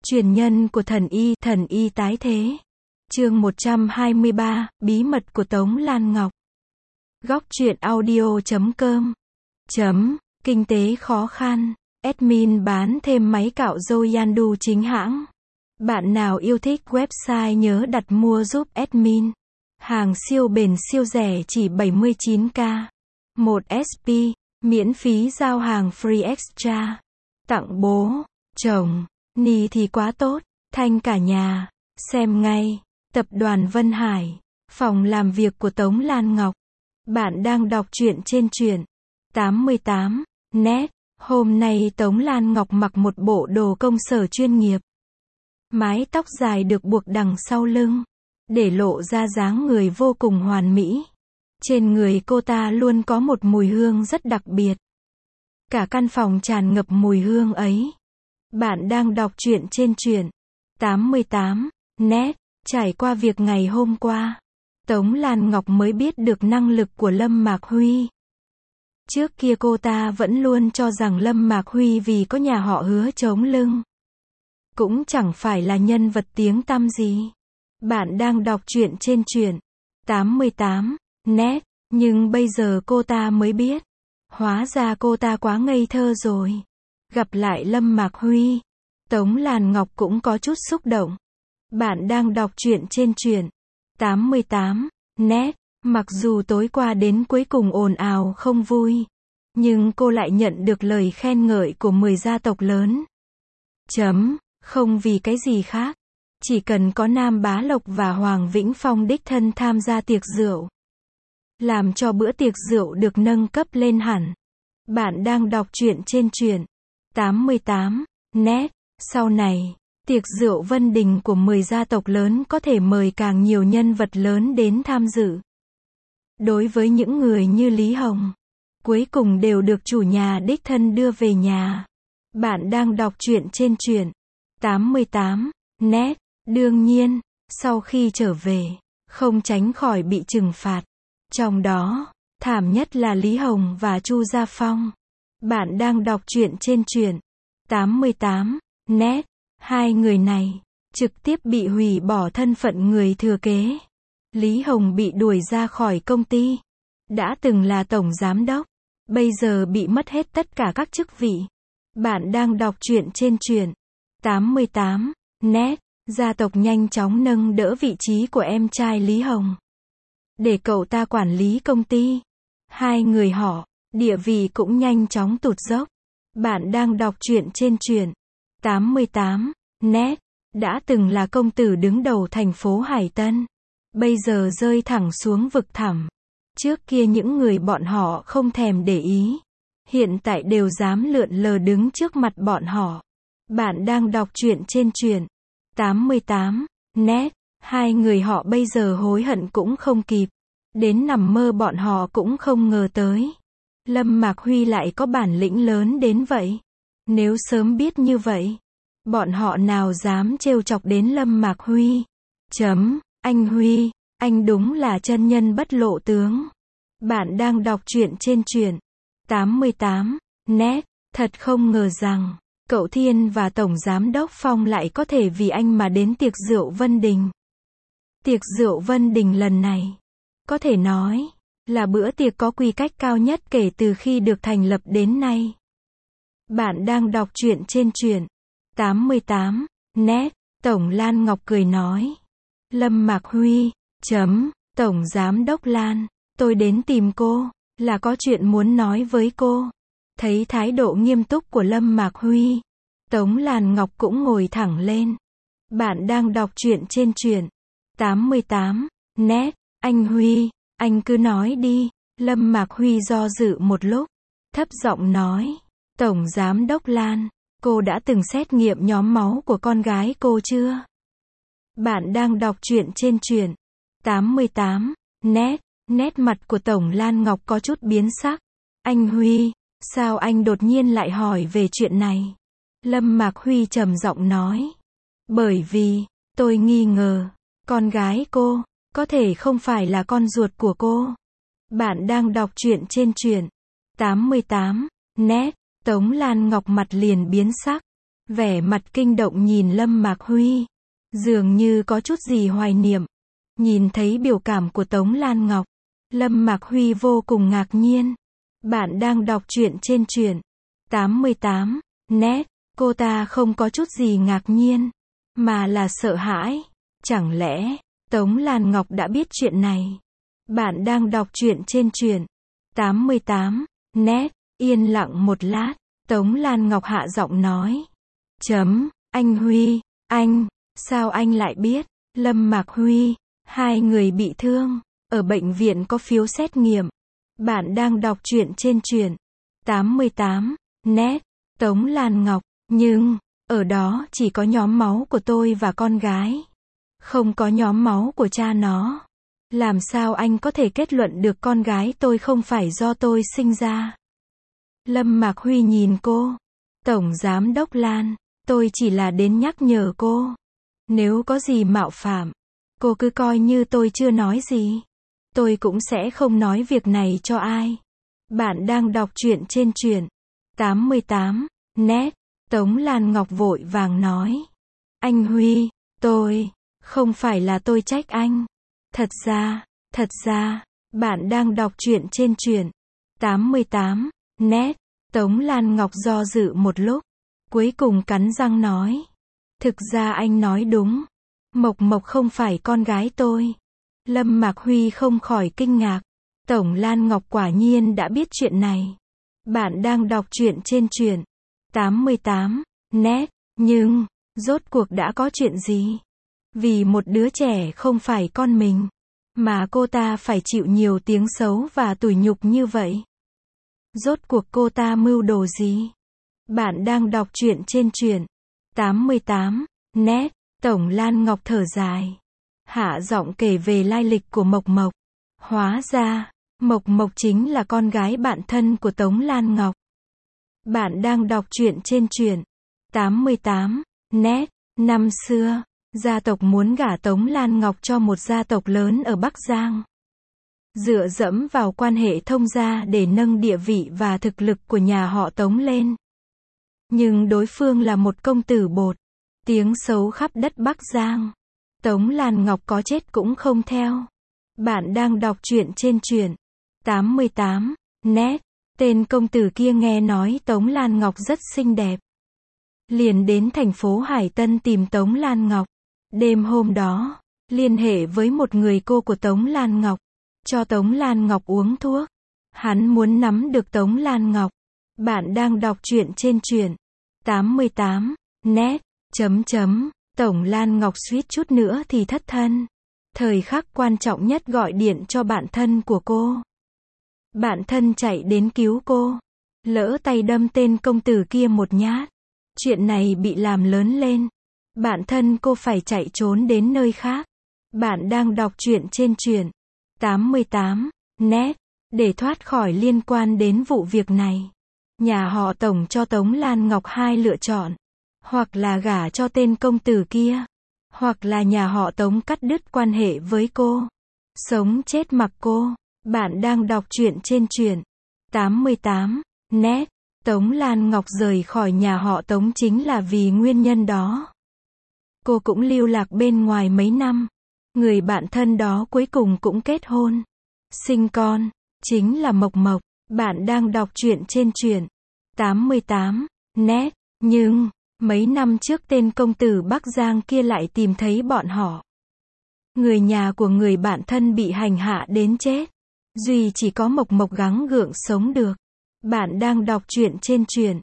Truyền nhân của thần y tái thế. Chương 123, bí mật của Tống Lan Ngọc. Góc truyện audio.com. Kinh tế khó khăn. Admin bán thêm máy cạo râu Yandu chính hãng. Bạn nào yêu thích website nhớ đặt mua giúp admin. Hàng siêu bền siêu rẻ chỉ 79k. 1 SP, miễn phí giao hàng free extra. Tặng bố, chồng, ni thì quá tốt, thanh cả nhà. Xem ngay. Tập đoàn Vân Hải. Phòng làm việc của Tống Lan Ngọc. Bạn đang đọc truyện trên truyện 88 net. Hôm nay Tống Lan Ngọc mặc một bộ đồ công sở chuyên nghiệp. Mái tóc dài được buộc đằng sau lưng, để lộ ra dáng người vô cùng hoàn mỹ. Trên người cô ta luôn có một mùi hương rất đặc biệt. Cả căn phòng tràn ngập mùi hương ấy. Bạn đang đọc truyện trên truyện 88 net. Trải qua việc ngày hôm qua, Tống Lan Ngọc mới biết được năng lực của Lâm Mạc Huy. Trước kia cô ta vẫn luôn cho rằng Lâm Mạc Huy vì có nhà họ Hứa chống lưng, cũng chẳng phải là nhân vật tiếng tăm gì. Bạn đang đọc truyện trên truyện 88 net. Nhưng bây giờ cô ta mới biết, hóa ra cô ta quá ngây thơ rồi. Gặp lại Lâm Mạc Huy, Tống Lan Ngọc cũng có chút xúc động. Bạn đang đọc truyện trên truyện 88 net. Mặc dù tối qua đến cuối cùng ồn ào không vui, nhưng cô lại nhận được lời khen ngợi của 10 gia tộc lớn. Không vì cái gì khác, chỉ cần có Nam Bá Lộc và Hoàng Vĩnh Phong đích thân tham gia tiệc rượu, làm cho bữa tiệc rượu được nâng cấp lên hẳn. Bạn đang đọc truyện trên truyện 88 net. Sau này, tiệc rượu Vân Đình của 10 gia tộc lớn có thể mời càng nhiều nhân vật lớn đến tham dự. Đối với những người như Lý Hồng, cuối cùng đều được chủ nhà đích thân đưa về nhà. Bạn đang đọc truyện trên truyện 88 net. Đương nhiên, sau khi trở về, không tránh khỏi bị trừng phạt. Trong đó, thảm nhất là Lý Hồng và Chu Gia Phong. Bạn đang đọc truyện trên truyện 88 net. Hai người này trực tiếp bị hủy bỏ thân phận người thừa kế. Lý Hồng bị đuổi ra khỏi công ty. Đã từng là tổng giám đốc, bây giờ bị mất hết tất cả các chức vị. Bạn đang đọc truyện trên truyện 88 net. Gia tộc nhanh chóng nâng đỡ vị trí của em trai Lý Hồng, để cậu ta quản lý công ty. Hai người họ, địa vị cũng nhanh chóng tụt dốc. Bạn đang đọc truyện trên truyện 88 net. Đã từng là công tử đứng đầu thành phố Hải Tân, bây giờ rơi thẳng xuống vực thẳm. Trước kia những người bọn họ không thèm để ý, hiện tại đều dám lượn lờ đứng trước mặt bọn họ. Bạn đang đọc truyện trên truyện 88 net. Hai người họ bây giờ hối hận cũng không kịp. Đến nằm mơ bọn họ cũng không ngờ tới, Lâm Mạc Huy lại có bản lĩnh lớn đến vậy. Nếu sớm biết như vậy, bọn họ nào dám trêu chọc đến Lâm Mạc Huy. Anh Huy, anh đúng là chân nhân bất lộ tướng. Bạn đang đọc truyện trên truyện 88 net. Thật không ngờ rằng, cậu Thiên và Tổng Giám đốc Phong lại có thể vì anh mà đến tiệc rượu Vân Đình. Tiệc rượu Vân Đình lần này, có thể nói là bữa tiệc có quy cách cao nhất kể từ khi được thành lập đến nay. Bạn đang đọc truyện trên truyện 88 net. Tổng Lan Ngọc cười nói. Lâm Mạc Huy, Tổng Giám đốc Lan, tôi đến tìm cô, là có chuyện muốn nói với cô. Thấy thái độ nghiêm túc của Lâm Mạc Huy, Tống Lan Ngọc cũng ngồi thẳng lên. Bạn đang đọc truyện trên truyện 88 net. Anh Huy, anh cứ nói đi. Lâm Mạc Huy do dự một lúc, thấp giọng nói. Tổng Giám đốc Lan, cô đã từng xét nghiệm nhóm máu của con gái cô chưa? Bạn đang đọc truyện trên truyện 88 net. Nét mặt của Tổng Lan Ngọc có chút biến sắc. Anh Huy, sao anh đột nhiên lại hỏi về chuyện này? Lâm Mạc Huy trầm giọng nói. Bởi vì, tôi nghi ngờ, con gái cô, có thể không phải là con ruột của cô. Bạn đang đọc truyện trên truyện 88 net. Tống Lan Ngọc mặt liền biến sắc. vẻ mặt kinh động nhìn Lâm Mạc Huy, dường như có chút gì hoài niệm. Nhìn thấy biểu cảm của Tống Lan Ngọc, Lâm Mạc Huy vô cùng ngạc nhiên. Bạn đang đọc truyện trên truyện 88 net, cô ta không có chút gì ngạc nhiên, mà là sợ hãi. Chẳng lẽ Tống Lan Ngọc đã biết chuyện này? Bạn đang đọc truyện trên truyện 88 net, yên lặng một lát, Tống Lan Ngọc hạ giọng nói. Anh Huy, sao anh lại biết? Lâm Mạc Huy, hai người bị thương, ở bệnh viện có phiếu xét nghiệm. Bạn đang đọc truyện trên truyện 88 net, Tống Lan Ngọc, nhưng, ở đó chỉ có nhóm máu của tôi và con gái. Không có nhóm máu của cha nó. Làm sao anh có thể kết luận được con gái tôi không phải do tôi sinh ra? Lâm Mạc Huy nhìn cô. Tổng Giám đốc Lan, tôi chỉ là đến nhắc nhở cô. Nếu có gì mạo phạm, cô cứ coi như tôi chưa nói gì. Tôi cũng sẽ không nói việc này cho ai. Bạn đang đọc truyện trên truyện 88 net, Tống Lan Ngọc vội vàng nói. Anh Huy, không phải là tôi trách anh. Thật ra, bạn đang đọc truyện trên truyện 88 net, Tống Lan Ngọc do dự một lúc, cuối cùng cắn răng nói. Thực ra anh nói đúng. Mộc Mộc không phải con gái tôi. Lâm Mạc Huy không khỏi kinh ngạc. Tổng Lan Ngọc quả nhiên đã biết chuyện này. Bạn đang đọc truyện trên truyện 88 net, nhưng, rốt cuộc đã có chuyện gì? Vì một đứa trẻ không phải con mình, mà cô ta phải chịu nhiều tiếng xấu và tủi nhục như vậy. Rốt cuộc cô ta mưu đồ gì? Bạn đang đọc truyện trên truyện 88 net, Tổng Lan Ngọc thở dài, hạ giọng kể về lai lịch của Mộc Mộc. Hóa ra, Mộc Mộc chính là con gái bạn thân của Tống Lan Ngọc. Bạn đang đọc truyện trên truyện 88 net, năm xưa, gia tộc muốn gả Tống Lan Ngọc cho một gia tộc lớn ở Bắc Giang. Dựa dẫm vào quan hệ thông gia để nâng địa vị và thực lực của nhà họ Tống lên. Nhưng đối phương là một công tử bột, tiếng xấu khắp đất Bắc Giang. Tống Lan Ngọc có chết cũng không theo. Bạn đang đọc truyện trên truyện 88 net, tên công tử kia nghe nói Tống Lan Ngọc rất xinh đẹp, liền đến thành phố Hải Tân tìm Tống Lan Ngọc. Đêm hôm đó, liên hệ với một người cô của Tống Lan Ngọc, cho Tống Lan Ngọc uống thuốc. Hắn muốn nắm được Tống Lan Ngọc. Bạn đang đọc truyện trên truyện 88 net, Tổng Lan Ngọc suýt chút nữa thì thất thân. Thời khắc quan trọng nhất gọi điện cho bạn thân của cô. Bạn thân chạy đến cứu cô, lỡ tay đâm tên công tử kia một nhát. Chuyện này bị làm lớn lên. Bạn thân cô phải chạy trốn đến nơi khác. Bạn đang đọc truyện trên truyện 88 net, để thoát khỏi liên quan đến vụ việc này. Nhà họ Tổng cho Tống Lan Ngọc hai lựa chọn. Hoặc là gả cho tên công tử kia, hoặc là nhà họ Tống cắt đứt quan hệ với cô. Sống chết mặc cô. Bạn đang đọc truyện trên truyện 88 net, Tống Lan Ngọc rời khỏi nhà họ Tống chính là vì nguyên nhân đó. Cô cũng lưu lạc bên ngoài mấy năm. Người bạn thân đó cuối cùng cũng kết hôn, sinh con, chính là Mộc Mộc. Bạn đang đọc truyện trên truyện 88 net, nhưng, mấy năm trước tên công tử Bắc Giang kia lại tìm thấy bọn họ. Người nhà của người bạn thân bị hành hạ đến chết. Duy chỉ có Mộc Mộc gắng gượng sống được. Bạn đang đọc truyện trên truyện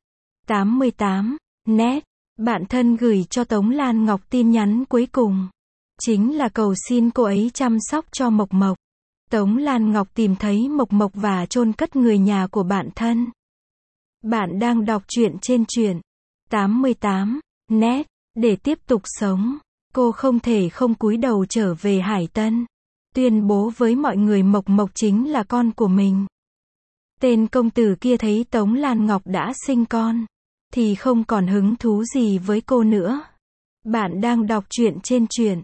88 net, bạn thân gửi cho Tống Lan Ngọc tin nhắn cuối cùng. Chính là cầu xin cô ấy chăm sóc cho Mộc Mộc. Tống Lan Ngọc tìm thấy Mộc Mộc và chôn cất người nhà của bạn thân. Bạn đang đọc truyện trên truyện 88 net, để tiếp tục sống, cô không thể không cúi đầu trở về Hải Tân, tuyên bố với mọi người Mộc Mộc chính là con của mình. Tên công tử kia thấy Tống Lan Ngọc đã sinh con, thì không còn hứng thú gì với cô nữa. Bạn đang đọc truyện trên truyện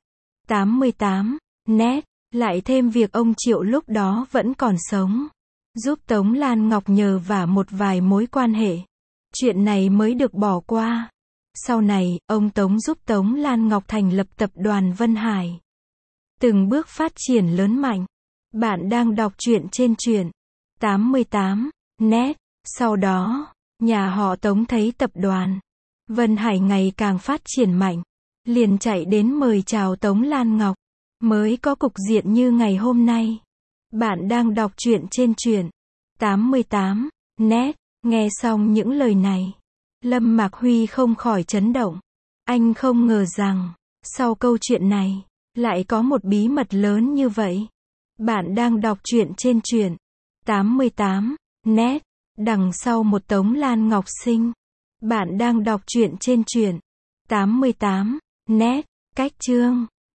88 net, lại thêm việc ông Triệu lúc đó vẫn còn sống, giúp Tống Lan Ngọc nhờ vả một vài mối quan hệ. Chuyện này mới được bỏ qua. Sau này, ông Tống giúp Tống Lan Ngọc thành lập tập đoàn Vân Hải. Từng bước phát triển lớn mạnh. Bạn đang đọc truyện trên truyện 88 net. Sau đó, nhà họ Tống thấy tập đoàn Vân Hải ngày càng phát triển mạnh, liền chạy đến mời chào Tống Lan Ngọc, mới có cục diện như ngày hôm nay. Bạn đang đọc truyện trên truyện 88 net. Nghe xong những lời này, Lâm Mạc Huy không khỏi chấn động. Anh không ngờ rằng, sau câu chuyện này, lại có một bí mật lớn như vậy. Bạn đang đọc truyện trên truyện 88 net. Đằng sau một Tống Lan Ngọc xinh. Bạn đang đọc truyện trên truyện 88 net. Cách chương